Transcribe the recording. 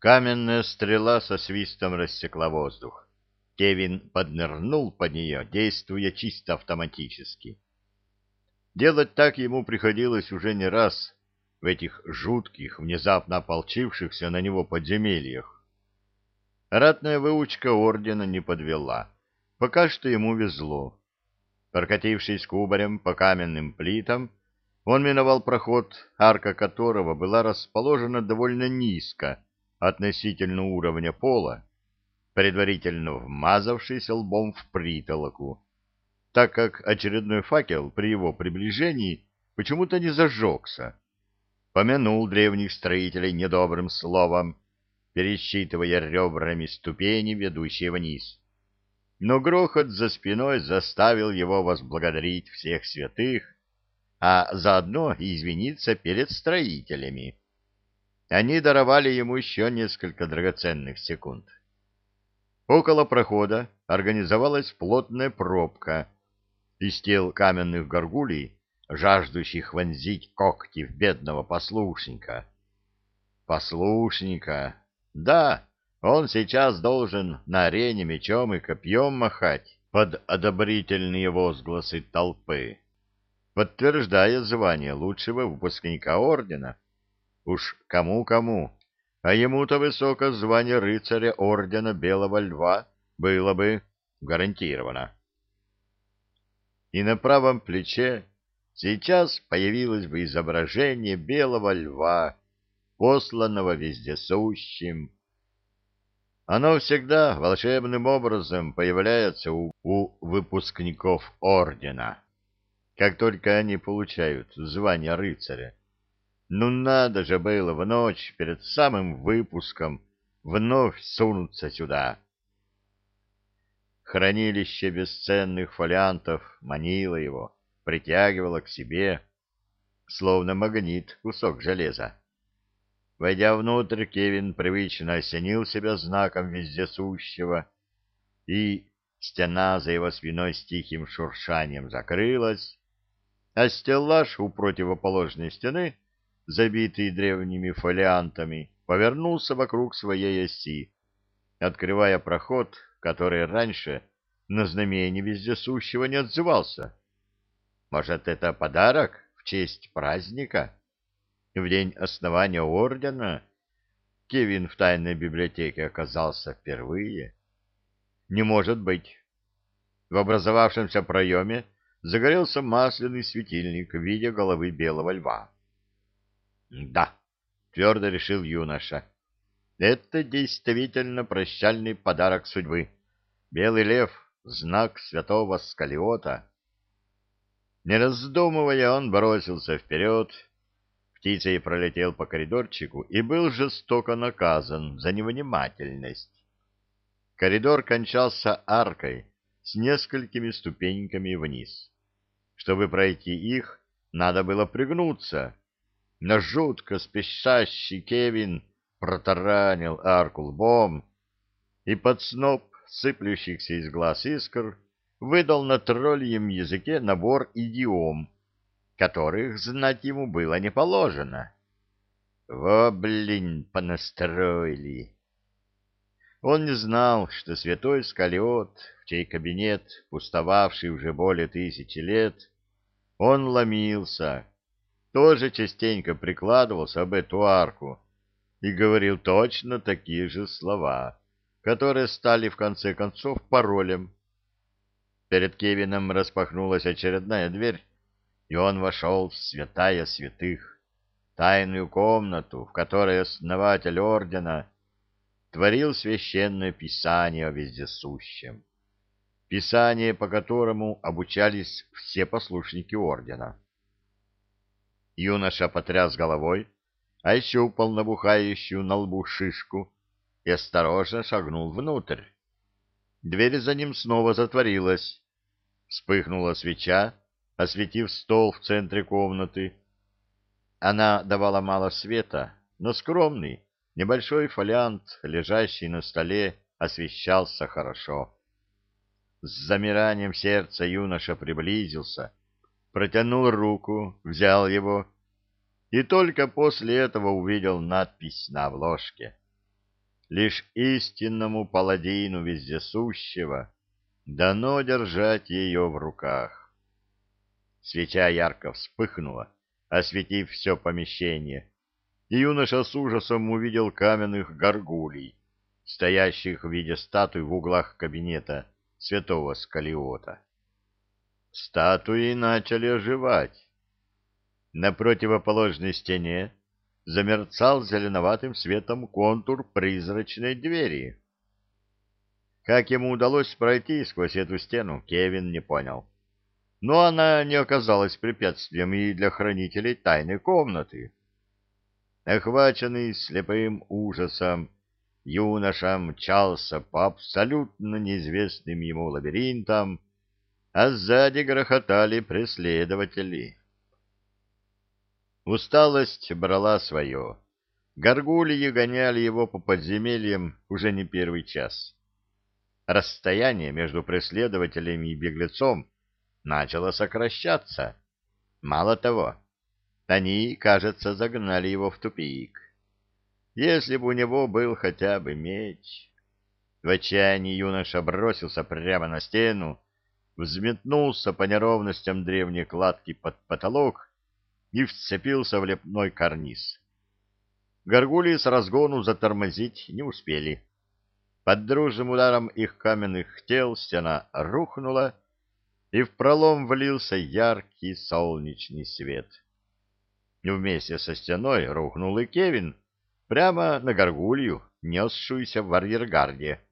Каменная стрела со свистом рассекла воздух. Кевин поднырнул под нее, действуя чисто автоматически. Делать так ему приходилось уже не раз в этих жутких, внезапно ополчившихся на него подземельях. Ратная выучка ордена не подвела. Пока что ему везло. Прокатившись кубарем по каменным плитам, он миновал проход, арка которого была расположена довольно низко относительно уровня пола, предварительно вмазавшись лбом в притолоку, так как очередной факел при его приближении почему-то не зажегся. Помянул древних строителей недобрым словом, пересчитывая ребрами ступени, ведущие вниз. Но грохот за спиной заставил его возблагодарить всех святых, а заодно и извиниться перед строителями. Они даровали ему еще несколько драгоценных секунд. Около прохода организовалась плотная пробка из тел каменных горгулей, жаждущих вонзить когти в бедного послушника. Послушника! Да, он сейчас должен на арене мечом и копьем махать под одобрительные возгласы толпы, подтверждая звание лучшего выпускника ордена. Уж кому-кому, а ему-то высокое звание рыцаря ордена Белого Льва было бы гарантировано. И на правом плече сейчас появилось бы изображение Белого Льва, посланного вездесущим. Оно всегда волшебным образом появляется у выпускников ордена, как только они получают звание рыцаря. Ну надо же было в ночь перед самым выпуском вновь сунуться сюда. Хранилище бесценных фолиантов манило его, притягивало к себе, словно магнит кусок железа. Войдя внутрь, Кевин привычно осенил себя знаком вездесущего, и стена за его спиной с тихим шуршанием закрылась, а стеллаж у противоположной стены, забитый древними фолиантами, повернулся вокруг своей оси, открывая проход, который раньше на знамение вездесущего не отзывался. Может, это подарок в честь праздника? В день основания ордена Кевин в тайной библиотеке оказался впервые. Не может быть. В образовавшемся проеме загорелся масляный светильник в виде головы белого льва. Да, твердо решил юноша, это действительно прощальный подарок судьбы. Белый лев — знак святого Скалиота. Не раздумывая, он бросился вперед, птицей пролетел по коридорчику и был жестоко наказан за невнимательность. Коридор кончался аркой с несколькими ступеньками вниз. Чтобы пройти их, надо было пригнуться, но жутко спешащий Кевин протаранил арку лбом, и под сноп сыплющихся из глаз искр выдал на тролльем языке набор идиом, которых знать ему было не положено. Во, блин, понастроили! Он не знал, что святой Скалиот, в чей кабинет, пустовавший уже более 1000 лет, он ломился, тоже частенько прикладывался об эту арку и говорил точно такие же слова, которые стали в конце концов паролем. Перед Кевином распахнулась очередная дверь, и он вошел в святая святых, тайную комнату, в которой основатель ордена творил священное писание о вездесущем, писание, по которому обучались все послушники ордена. Юноша потряс головой, ощупал набухающую на лбу шишку и осторожно шагнул внутрь. Дверь за ним снова затворилась. Вспыхнула свеча, осветив стол в центре комнаты. Она давала мало света, но скромный, небольшой фолиант, лежащий на столе, освещался хорошо. С замиранием сердца юноша приблизился, протянул руку, взял его и только после этого увидел надпись на обложке. Лишь истинному паладину вездесущего дано держать ее в руках. Свеча ярко вспыхнула, осветив все помещение, и юноша с ужасом увидел каменных горгулей, стоящих в виде статуй в углах кабинета святого Скалиота. Статуи начали оживать. На противоположной стене замерцал зеленоватым светом контур призрачной двери. Как ему удалось пройти сквозь эту стену, Кевин не понял. Но она не оказалась препятствием и для хранителей тайной комнаты. Охваченный слепым ужасом, юноша мчался по абсолютно неизвестным ему лабиринтам, а сзади грохотали преследователи. Усталость брала свое. Горгульи гоняли его по подземельям уже не первый час. Расстояние между преследователями и беглецом начало сокращаться. Мало того, они, кажется, загнали его в тупик. Если бы у него был хотя бы меч... В отчаянии юноша бросился прямо на стену, взметнулся по неровностям древней кладки под потолок и вцепился в лепной карниз. Горгульи с разгону затормозить не успели. Под дружным ударом их каменных тел стена рухнула, и в пролом влился яркий солнечный свет. Вместе со стеной рухнул и Кевин, прямо на горгулью, несшуюся в арьергарде.